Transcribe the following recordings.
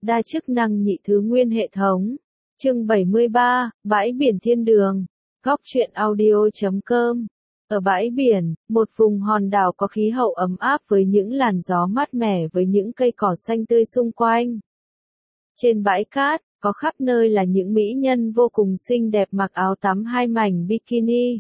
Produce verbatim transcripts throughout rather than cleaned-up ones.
Đa chức năng nhị thứ nguyên hệ thống. Chương bảy mươi ba, Bãi biển thiên đường. Góc truyện audio chấm com. Ở bãi biển, một vùng hòn đảo có khí hậu ấm áp với những làn gió mát mẻ với những cây cỏ xanh tươi xung quanh. Trên bãi cát, có khắp nơi là những mỹ nhân vô cùng xinh đẹp mặc áo tắm hai mảnh bikini.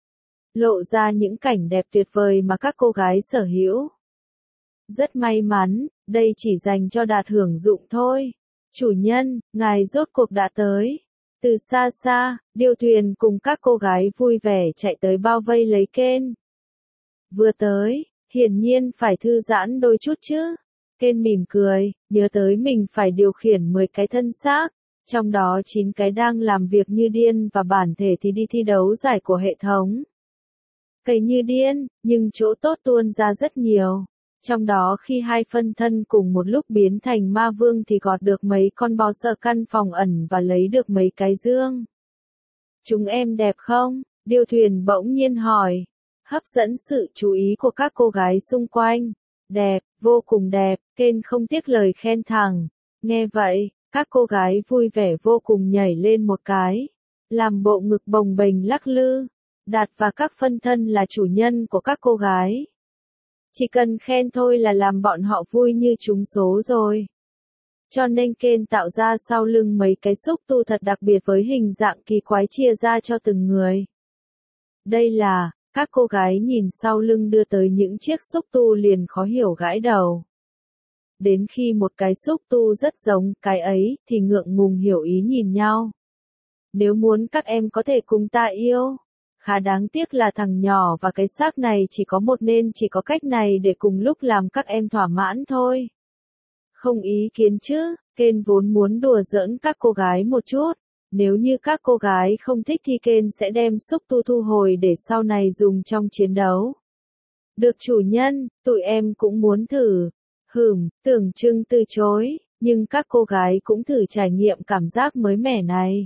Lộ ra những cảnh đẹp tuyệt vời mà các cô gái sở hữu. Rất may mắn, đây chỉ dành cho Đạt hưởng dụng thôi. Chủ nhân, ngài rốt cuộc đã tới. Từ xa xa, điêu thuyền cùng các cô gái vui vẻ chạy tới bao vây lấy Ken. Vừa tới, hiển nhiên phải thư giãn đôi chút chứ. Ken mỉm cười, nhớ tới mình phải điều khiển mười cái thân xác, trong đó chín cái đang làm việc như điên và bản thể thì đi thi đấu giải của hệ thống. Cày như điên, nhưng chỗ tốt tuôn ra rất nhiều. Trong đó khi hai phân thân cùng một lúc biến thành ma vương thì gọt được mấy con bò sợ căn phòng ẩn và lấy được mấy cái dương. Chúng em đẹp không? Điêu thuyền bỗng nhiên hỏi. Hấp dẫn sự chú ý của các cô gái xung quanh. Đẹp, vô cùng đẹp, Ken không tiếc lời khen thẳng. Nghe vậy, các cô gái vui vẻ vô cùng nhảy lên một cái. Làm bộ ngực bồng bềnh lắc lư. Đạt và các phân thân là chủ nhân của các cô gái. Chỉ cần khen thôi là làm bọn họ vui như trúng số rồi. Cho nên Ken tạo ra sau lưng mấy cái xúc tu thật đặc biệt với hình dạng kỳ quái chia ra cho từng người. Đây là, các cô gái nhìn sau lưng đưa tới những chiếc xúc tu liền khó hiểu gãi đầu. Đến khi một cái xúc tu rất giống cái ấy thì ngượng ngùng hiểu ý nhìn nhau. Nếu muốn các em có thể cùng ta yêu. Khá đáng tiếc là thằng nhỏ và cái xác này chỉ có một nên chỉ có cách này để cùng lúc làm các em thỏa mãn thôi. Không ý kiến chứ, Ken vốn muốn đùa giỡn các cô gái một chút. Nếu như các cô gái không thích thì Ken sẽ đem xúc tu thu hồi để sau này dùng trong chiến đấu. Được chủ nhân, tụi em cũng muốn thử. Hửm, tưởng chừng từ chối, nhưng các cô gái cũng thử trải nghiệm cảm giác mới mẻ này.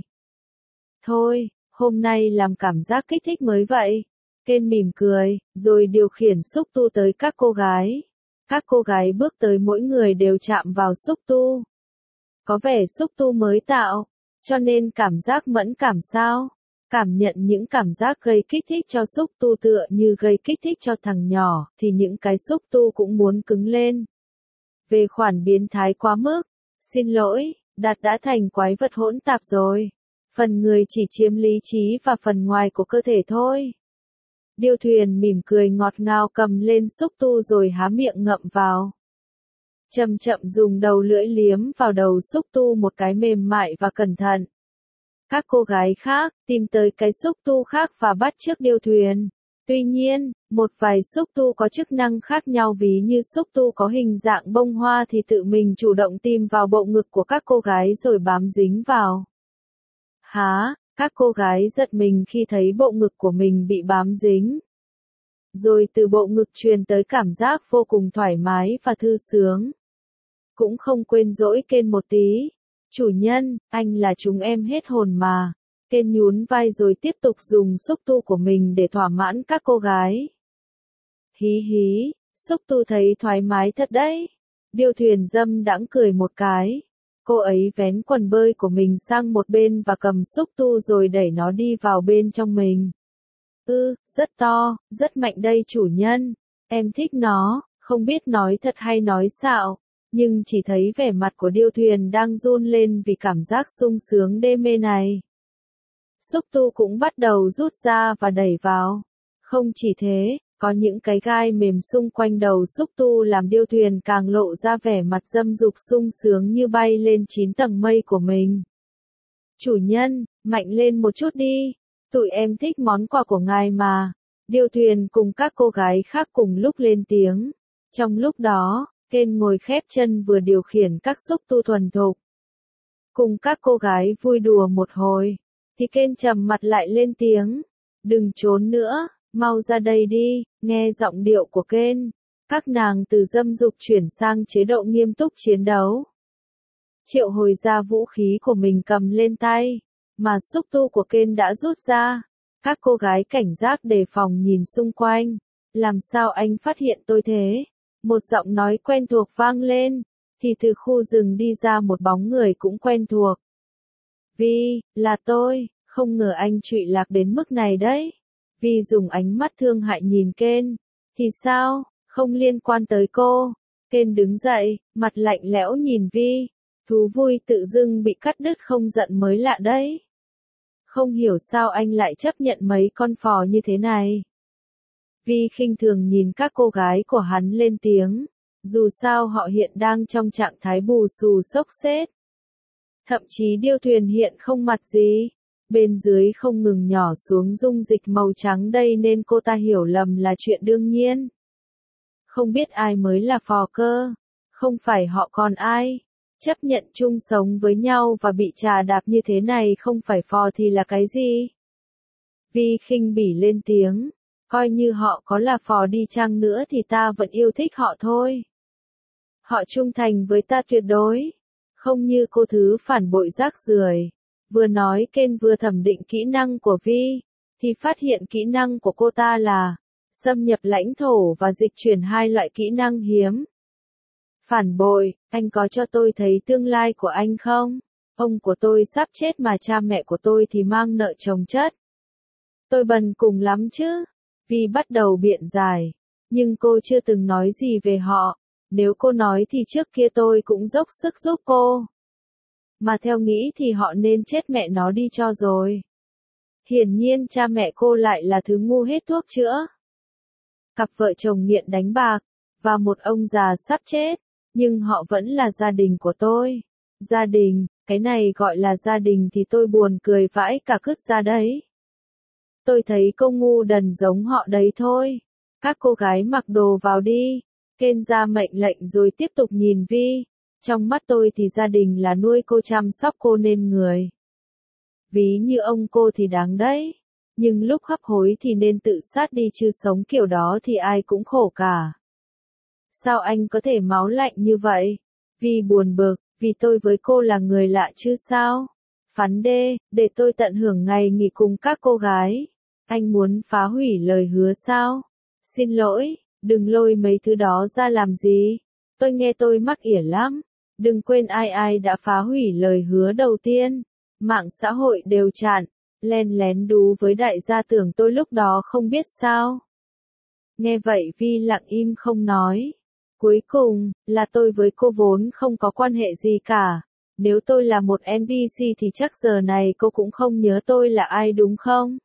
Thôi. Hôm nay làm cảm giác kích thích mới vậy. Ken mỉm cười, rồi điều khiển xúc tu tới các cô gái. Các cô gái bước tới mỗi người đều chạm vào xúc tu. Có vẻ xúc tu mới tạo, cho nên cảm giác mẫn cảm sao? Cảm nhận những cảm giác gây kích thích cho xúc tu tựa như gây kích thích cho thằng nhỏ, thì những cái xúc tu cũng muốn cứng lên. Về khoản biến thái quá mức, xin lỗi, Đạt đã thành quái vật hỗn tạp rồi. Phần người chỉ chiếm lý trí và phần ngoài của cơ thể thôi. Điêu thuyền mỉm cười ngọt ngào cầm lên xúc tu rồi há miệng ngậm vào. Chậm chậm dùng đầu lưỡi liếm vào đầu xúc tu một cái mềm mại và cẩn thận. Các cô gái khác tìm tới cái xúc tu khác và bắt chước điêu thuyền. Tuy nhiên, một vài xúc tu có chức năng khác nhau, ví như xúc tu có hình dạng bông hoa thì tự mình chủ động tìm vào bộ ngực của các cô gái rồi bám dính vào. Há, các cô gái giật mình khi thấy bộ ngực của mình bị bám dính. Rồi từ bộ ngực truyền tới cảm giác vô cùng thoải mái và thư sướng. Cũng không quên dỗi Ken một tí. Chủ nhân, anh là chúng em hết hồn mà. Ken nhún vai rồi tiếp tục dùng xúc tu của mình để thỏa mãn các cô gái. Hí hí, xúc tu thấy thoải mái thật đấy. Điêu thuyền dâm đãng cười một cái. Cô ấy vén quần bơi của mình sang một bên và cầm xúc tu rồi đẩy nó đi vào bên trong mình. Ừ, rất to, rất mạnh đây chủ nhân. Em thích nó, không biết nói thật hay nói xạo. Nhưng chỉ thấy vẻ mặt của điêu thuyền đang run lên vì cảm giác sung sướng đê mê này. Xúc tu cũng bắt đầu rút ra và đẩy vào. Không chỉ thế, có những cái gai mềm xung quanh đầu xúc tu làm điêu thuyền càng lộ ra vẻ mặt dâm dục sung sướng như bay lên chín tầng mây của mình. Chủ nhân, mạnh lên một chút đi. Tụi em thích món quà của ngài mà. Điêu thuyền cùng các cô gái khác cùng lúc lên tiếng. Trong lúc đó, Ken ngồi khép chân vừa điều khiển các xúc tu thuần thục. Cùng các cô gái vui đùa một hồi, thì Ken trầm mặt lại lên tiếng. Đừng trốn nữa. Mau ra đây đi, nghe giọng điệu của Ken. Các nàng từ dâm dục chuyển sang chế độ nghiêm túc chiến đấu. Triệu hồi ra vũ khí của mình cầm lên tay, mà xúc tu của Ken đã rút ra. Các cô gái cảnh giác đề phòng nhìn xung quanh. Làm sao anh phát hiện tôi thế? Một giọng nói quen thuộc vang lên. thì từ khu rừng đi ra một bóng người cũng quen thuộc. Vi, là tôi, không ngờ anh trụy lạc đến mức này đấy. Vi dùng ánh mắt thương hại nhìn Ken. Thì sao, không liên quan tới cô. Ken đứng dậy, mặt lạnh lẽo nhìn Vi. Thú vui tự dưng bị cắt đứt không giận mới lạ đấy. Không hiểu sao anh lại chấp nhận mấy con phò như thế này. Vi khinh thường nhìn các cô gái của hắn lên tiếng. Dù sao họ hiện đang trong trạng thái bù xù xốc xếch. Thậm chí điêu thuyền hiện không mặt gì. Bên dưới không ngừng nhỏ xuống dung dịch màu trắng đây nên cô ta hiểu lầm là chuyện đương nhiên. Không biết ai mới là phò cơ. Không phải họ còn ai. Chấp nhận chung sống với nhau và bị trà đạp như thế này không phải phò thì là cái gì? Vi khinh bỉ lên tiếng. Coi như họ có là phò đi chăng nữa thì ta vẫn yêu thích họ thôi. Họ trung thành với ta tuyệt đối. Không như cô thứ phản bội rác rưởi. Vừa nói Ken vừa thẩm định kỹ năng của Vi, thì phát hiện kỹ năng của cô ta là xâm nhập lãnh thổ và dịch chuyển hai loại kỹ năng hiếm. Phản bội, anh có cho tôi thấy tương lai của anh không? Ông của tôi sắp chết mà cha mẹ của tôi thì mang nợ chồng chất. Tôi bần cùng lắm chứ. Vi bắt đầu biện giải. Nhưng cô chưa từng nói gì về họ. Nếu cô nói thì trước kia tôi cũng dốc sức giúp cô. Mà theo nghĩ thì họ nên chết mẹ nó đi cho rồi. Hiển nhiên cha mẹ cô lại là thứ ngu hết thuốc chữa. Cặp vợ chồng nghiện đánh bạc, và một ông già sắp chết, nhưng họ vẫn là gia đình của tôi. Gia đình, cái này gọi là gia đình thì tôi buồn cười vãi cả cứt ra đấy. Tôi thấy cô ngu đần giống họ đấy thôi. Các cô gái mặc đồ vào đi. Ken ra mệnh lệnh rồi tiếp tục nhìn Vi. Trong mắt tôi thì gia đình là nuôi cô chăm sóc cô nên người. Ví như ông cô thì đáng đấy. Nhưng lúc hấp hối thì nên tự sát đi chứ sống kiểu đó thì ai cũng khổ cả. Sao anh có thể máu lạnh như vậy? Vi buồn bực, vì tôi với cô là người lạ chứ sao? Phán đê, để tôi tận hưởng ngày nghỉ cùng các cô gái. Anh muốn phá hủy lời hứa sao? Xin lỗi, đừng lôi mấy thứ đó ra làm gì. Tôi nghe tôi mắc ỉa lắm. Đừng quên ai ai đã phá hủy lời hứa đầu tiên. Mạng xã hội đều chặn, len lén đú với đại gia tưởng tôi lúc đó không biết sao. Nghe vậy Vi lặng im không nói. Cuối cùng, là tôi với cô vốn không có quan hệ gì cả. Nếu tôi là một en pê xê thì chắc giờ này cô cũng không nhớ tôi là ai đúng không?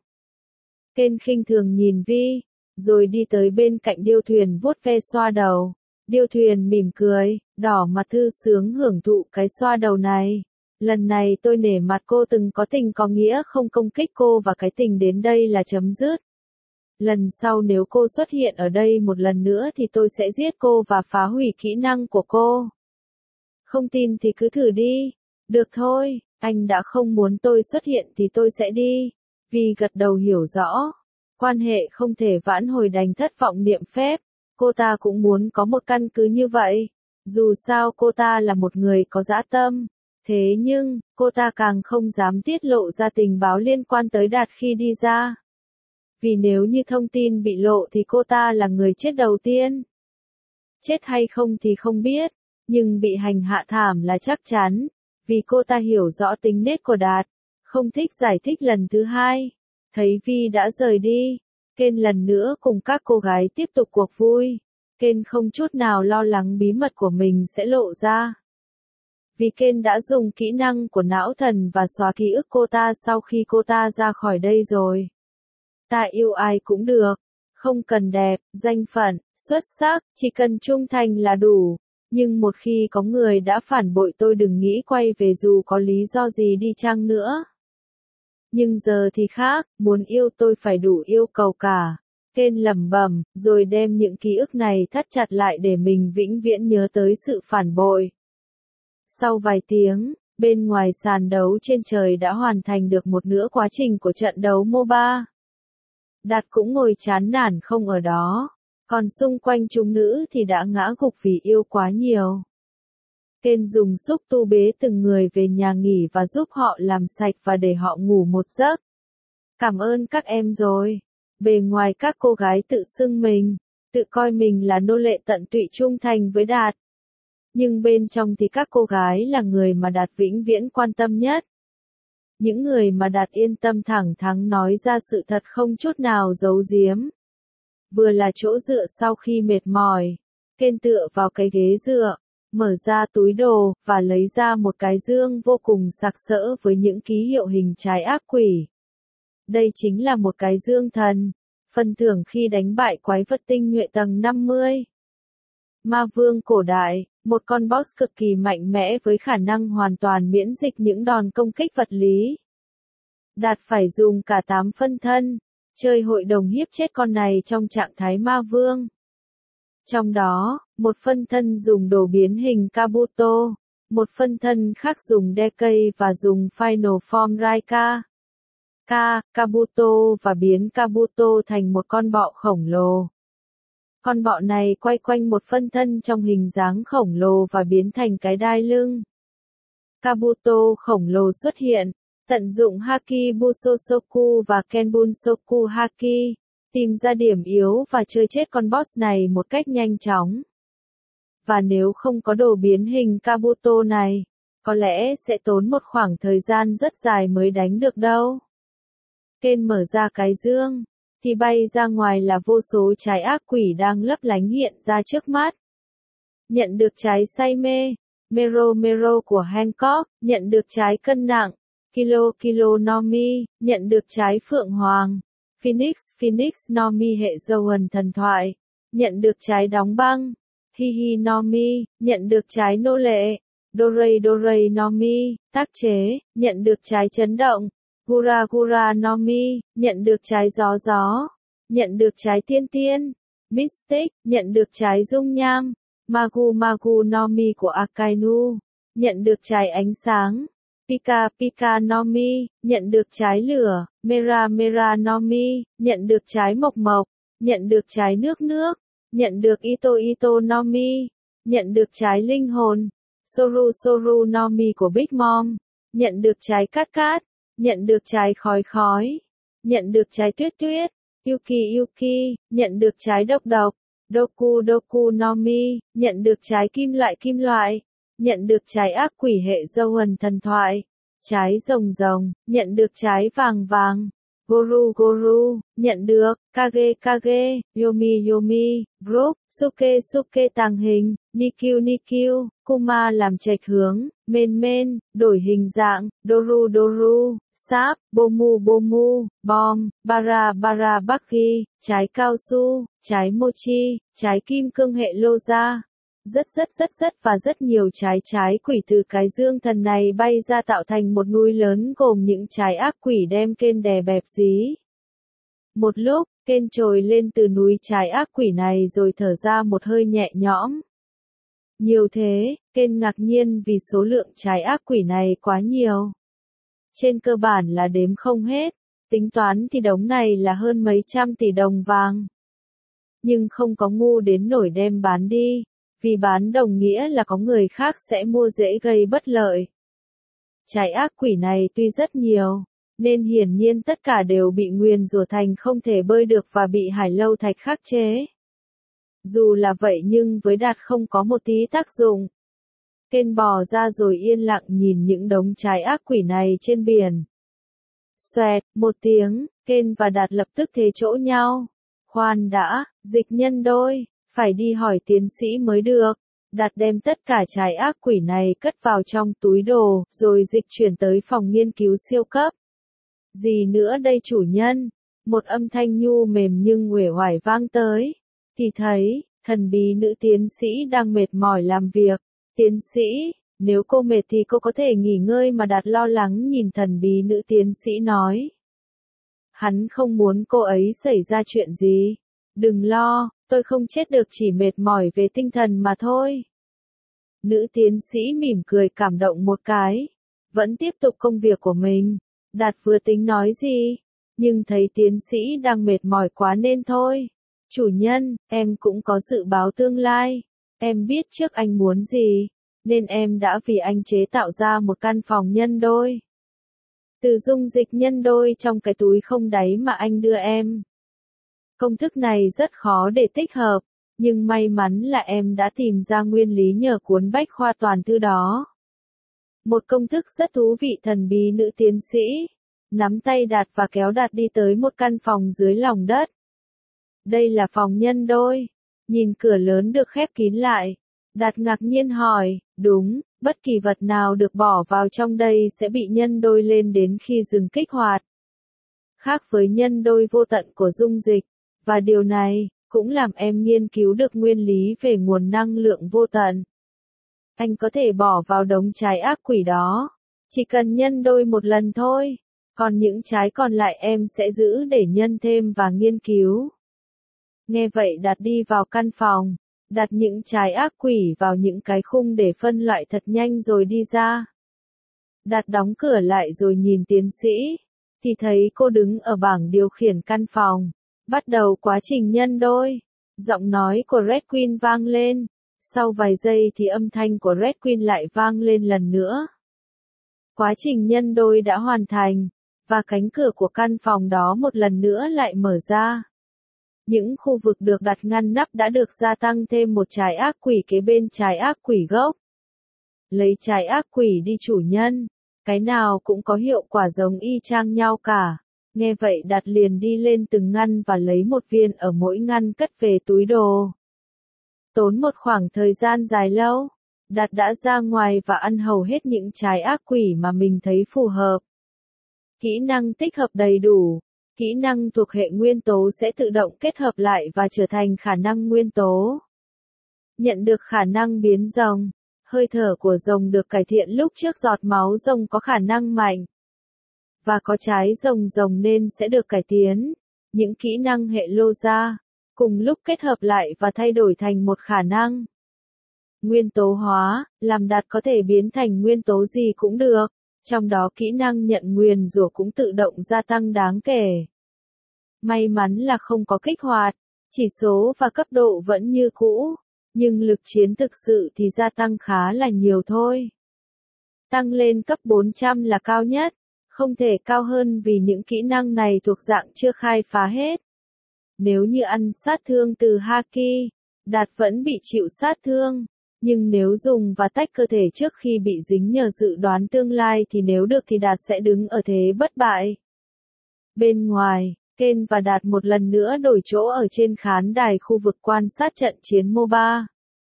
Ken khinh thường nhìn Vi, rồi đi tới bên cạnh điêu thuyền vuốt ve xoa đầu. Điêu thuyền mỉm cười, đỏ mặt thư sướng hưởng thụ cái xoa đầu này. Lần này tôi nể mặt cô từng có tình có nghĩa không công kích cô và cái tình đến đây là chấm dứt. Lần sau nếu cô xuất hiện ở đây một lần nữa thì tôi sẽ giết cô và phá hủy kỹ năng của cô. Không tin thì cứ thử đi. Được thôi, anh đã không muốn tôi xuất hiện thì tôi sẽ đi. Vi gật đầu hiểu rõ. Quan hệ không thể vãn hồi đành thất vọng niệm phép. Cô ta cũng muốn có một căn cứ như vậy. Dù sao cô ta là một người có dã tâm. Thế nhưng, cô ta càng không dám tiết lộ ra tình báo liên quan tới Đạt khi đi ra. Vì nếu như thông tin bị lộ thì cô ta là người chết đầu tiên. Chết hay không thì không biết, nhưng bị hành hạ thảm là chắc chắn. Vì cô ta hiểu rõ tính nết của Đạt. Không thích giải thích lần thứ hai. Thấy Vi đã rời đi. Ken lần nữa cùng các cô gái tiếp tục cuộc vui. Ken không chút nào lo lắng bí mật của mình sẽ lộ ra. Vì Ken đã dùng kỹ năng của não thần và xóa ký ức cô ta sau khi cô ta ra khỏi đây rồi. Ta yêu ai cũng được. Không cần đẹp, danh phận, xuất sắc, chỉ cần trung thành là đủ. Nhưng một khi có người đã phản bội tôi đừng nghĩ quay về dù có lý do gì đi chăng nữa. Nhưng giờ thì khác, muốn yêu tôi phải đủ yêu cầu cả. Ken lẩm bẩm, rồi đem những ký ức này thắt chặt lại để mình vĩnh viễn nhớ tới sự phản bội. Sau vài tiếng, bên ngoài sàn đấu trên trời đã hoàn thành được một nửa quá trình của trận đấu mô ba. Đạt cũng ngồi chán nản không ở đó, còn xung quanh chúng nữ thì đã ngã gục vì yêu quá nhiều. Ken dùng xúc tu bế từng người về nhà nghỉ và giúp họ làm sạch và để họ ngủ một giấc. Cảm ơn các em rồi. Bề ngoài các cô gái tự xưng mình, tự coi mình là nô lệ tận tụy trung thành với Đạt. Nhưng bên trong thì các cô gái là người mà Đạt vĩnh viễn quan tâm nhất. Những người mà Đạt yên tâm thẳng thắn nói ra sự thật không chút nào giấu giếm. Vừa là chỗ dựa sau khi mệt mỏi. Kên tựa vào cái ghế dựa, mở ra túi đồ, và lấy ra một cái dương vô cùng sặc sỡ với những ký hiệu hình trái ác quỷ. Đây chính là một cái dương thần, phần thưởng khi đánh bại quái vật tinh nhuệ tầng năm mươi. Ma vương cổ đại, một con boss cực kỳ mạnh mẽ với khả năng hoàn toàn miễn dịch những đòn công kích vật lý. Đạt phải dùng cả tám phân thân, chơi hội đồng hiếp chết con này trong trạng thái ma vương. Trong đó, một phân thân dùng đồ biến hình Kabuto, một phân thân khác dùng Decay và dùng Final Form Raika. K, Kabuto và biến Kabuto thành một con bọ khổng lồ. Con bọ này quay quanh một phân thân trong hình dáng khổng lồ và biến thành cái đai lưng. Kabuto khổng lồ xuất hiện, tận dụng Haki Busosoku và Kenbunsoku Haki, tìm ra điểm yếu và chơi chết con boss này một cách nhanh chóng. Và nếu không có đồ biến hình Kabuto này, có lẽ sẽ tốn một khoảng thời gian rất dài mới đánh được đâu. Ken mở ra cái dương, thì bay ra ngoài là vô số trái ác quỷ đang lấp lánh hiện ra trước mắt. Nhận được trái say mê, Mero Mero của Hancock, nhận được trái cân nặng, Kilo Kilo Nomi, nhận được trái phượng hoàng, Phoenix Phoenix Nomi hệ dâu ẩn thần thoại, nhận được trái đóng băng, Hihi Nomi, nhận được trái nô lệ, Dorei Dorei Nomi, tác chế, nhận được trái chấn động, Gura Gura Nomi, nhận được trái gió gió, nhận được trái tiên tiên, Mystic, nhận được trái dung nham, Magu Magu Nomi của Akainu, nhận được trái ánh sáng, Pika Pika Nomi, nhận được trái lửa, Mera Mera Nomi, nhận được trái mộc mộc, nhận được trái nước nước, nhận được Ito Ito Nomi, nhận được trái linh hồn, Soru Soru Nomi của Big Mom, nhận được trái cát cát, nhận được trái khói khói, nhận được trái tuyết tuyết, Yuki Yuki, nhận được trái độc độc, Doku Doku Nomi, nhận được trái kim loại kim loại, nhận được trái ác quỷ hệ dâu ẩn thần thoại, trái rồng rồng, nhận được trái vàng vàng, Goru Goru, nhận được, Kage Kage, Yomi Yomi, Group, Suke Suke tàng hình, Nikyu Nikyu, Kuma làm trạch hướng, Men Men, đổi hình dạng, Doru Doru, Sáp, Bomu Bomu, Bom, Bara Bara Baki, trái cao su, trái mochi, trái kim cương hệ lô ra. Rất rất rất rất và rất nhiều trái trái quỷ từ cái dương thần này bay ra tạo thành một núi lớn gồm những trái ác quỷ đem Ken đè bẹp dí. Một lúc, Ken trồi lên từ núi trái ác quỷ này rồi thở ra một hơi nhẹ nhõm. Nhiều thế, Ken ngạc nhiên vì số lượng trái ác quỷ này quá nhiều. Trên cơ bản là đếm không hết, tính toán thì đống này là hơn mấy trăm tỷ đồng vàng. Nhưng không có ngu đến nổi đem bán đi. Vì bán đồng nghĩa là có người khác sẽ mua dễ gây bất lợi. Trái ác quỷ này tuy rất nhiều, nên hiển nhiên tất cả đều bị nguyền rủa thành không thể bơi được và bị hải lâu thạch khắc chế. Dù là vậy nhưng với Đạt không có một tí tác dụng. Ken bò ra rồi yên lặng nhìn những đống trái ác quỷ này trên biển. Xoẹt, một tiếng, Ken và Đạt lập tức thế chỗ nhau. Khoan đã, dịch nhân đôi. Phải đi hỏi tiến sĩ mới được. Đạt đem tất cả trái ác quỷ này cất vào trong túi đồ, rồi dịch chuyển tới phòng nghiên cứu siêu cấp. Gì nữa đây chủ nhân? Một âm thanh nhu mềm nhưng uể oải vang tới. Thì thấy, thần bí nữ tiến sĩ đang mệt mỏi làm việc. Tiến sĩ, nếu cô mệt thì cô có thể nghỉ ngơi mà Đạt lo lắng nhìn thần bí nữ tiến sĩ nói. Hắn không muốn cô ấy xảy ra chuyện gì. Đừng lo. Tôi không chết được chỉ mệt mỏi về tinh thần mà thôi. Nữ tiến sĩ mỉm cười cảm động một cái. Vẫn tiếp tục công việc của mình. Đạt vừa tính nói gì. Nhưng thấy tiến sĩ đang mệt mỏi quá nên thôi. Chủ nhân, em cũng có dự báo tương lai. Em biết trước anh muốn gì. Nên em đã vì anh chế tạo ra một căn phòng nhân đôi. Từ dung dịch nhân đôi trong cái túi không đáy mà anh đưa em. Công thức này rất khó để tích hợp, Nhưng may mắn là em đã tìm ra nguyên lý nhờ cuốn bách khoa toàn thư đó. Một công thức rất thú vị. Thần bí nữ tiến sĩ nắm tay Đạt và kéo Đạt đi tới một căn phòng dưới lòng đất. Đây là phòng nhân đôi. Nhìn cửa lớn được khép kín lại, Đạt ngạc nhiên hỏi, đúng, bất kỳ vật nào được bỏ vào trong đây sẽ bị nhân đôi lên đến khi dừng kích hoạt. Khác với nhân đôi vô tận của dung dịch, và điều này cũng làm em nghiên cứu được nguyên lý về nguồn năng lượng vô tận. Anh có thể bỏ vào đống trái ác quỷ đó, chỉ cần nhân đôi một lần thôi, còn những trái còn lại em sẽ giữ để nhân thêm và nghiên cứu. Nghe vậy Đạt đi vào căn phòng, đặt những trái ác quỷ vào những cái khung để phân loại thật nhanh rồi đi ra. Đạt đóng cửa lại rồi nhìn tiến sĩ, thì thấy cô đứng ở bảng điều khiển căn phòng, bắt đầu quá trình nhân đôi. Giọng nói của Red Queen vang lên, sau vài giây thì âm thanh của Red Queen lại vang lên lần nữa. Quá trình nhân đôi đã hoàn thành, và cánh cửa của căn phòng đó một lần nữa lại mở ra. Những khu vực được đặt ngăn nắp đã được gia tăng thêm một trái ác quỷ kế bên trái ác quỷ gốc. Lấy trái ác quỷ đi chủ nhân, cái nào cũng có hiệu quả giống y chang nhau cả. Nghe vậy Đạt liền đi lên từng ngăn và lấy một viên ở mỗi ngăn cất về túi đồ. Tốn một khoảng thời gian dài lâu, Đạt đã ra ngoài và ăn hầu hết những trái ác quỷ mà mình thấy phù hợp. Kỹ năng tích hợp đầy đủ. Kỹ năng thuộc hệ nguyên tố sẽ tự động kết hợp lại và trở thành khả năng nguyên tố. Nhận được khả năng biến rồng. Hơi thở của rồng được cải thiện lúc trước giọt máu rồng có khả năng mạnh. Và có trái rồng rồng nên sẽ được cải tiến. Những kỹ năng hệ lô ra, cùng lúc kết hợp lại và thay đổi thành một khả năng. Nguyên tố hóa, làm Đạt có thể biến thành nguyên tố gì cũng được. Trong đó kỹ năng nhận nguyền rủa cũng tự động gia tăng đáng kể. May mắn là không có kích hoạt, chỉ số và cấp độ vẫn như cũ, nhưng lực chiến thực sự thì gia tăng khá là nhiều thôi. Tăng lên cấp bốn trăm là cao nhất, không thể cao hơn vì những kỹ năng này thuộc dạng chưa khai phá hết. Nếu như ăn sát thương từ Haki, Đạt vẫn bị chịu sát thương. Nhưng nếu dùng và tách cơ thể trước khi bị dính nhờ dự đoán tương lai thì nếu được thì Đạt sẽ đứng ở thế bất bại. Bên ngoài, Ken và Đạt một lần nữa đổi chỗ ở trên khán đài khu vực quan sát trận chiến mô ba.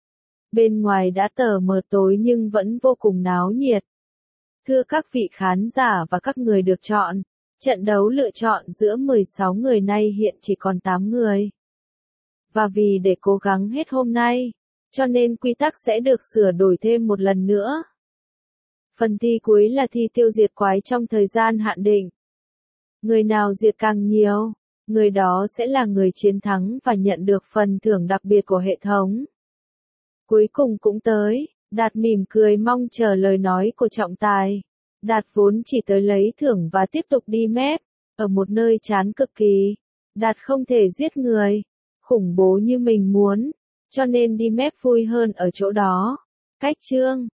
Bên ngoài đã tờ mờ tối nhưng vẫn vô cùng náo nhiệt. Thưa các vị khán giả và các người được chọn, trận đấu lựa chọn giữa mười sáu người nay hiện chỉ còn tám người. Và vì để cố gắng hết hôm nay, cho nên quy tắc sẽ được sửa đổi thêm một lần nữa. Phần thi cuối là thi tiêu diệt quái trong thời gian hạn định. Người nào diệt càng nhiều, người đó sẽ là người chiến thắng và nhận được phần thưởng đặc biệt của hệ thống. Cuối cùng cũng tới, Đạt mỉm cười mong chờ lời nói của trọng tài. Đạt vốn chỉ tới lấy thưởng và tiếp tục đi mép, ở một nơi chán cực kỳ. Đạt không thể giết người, khủng bố như mình muốn. Cho nên đi mép vui hơn ở chỗ đó. Cách chương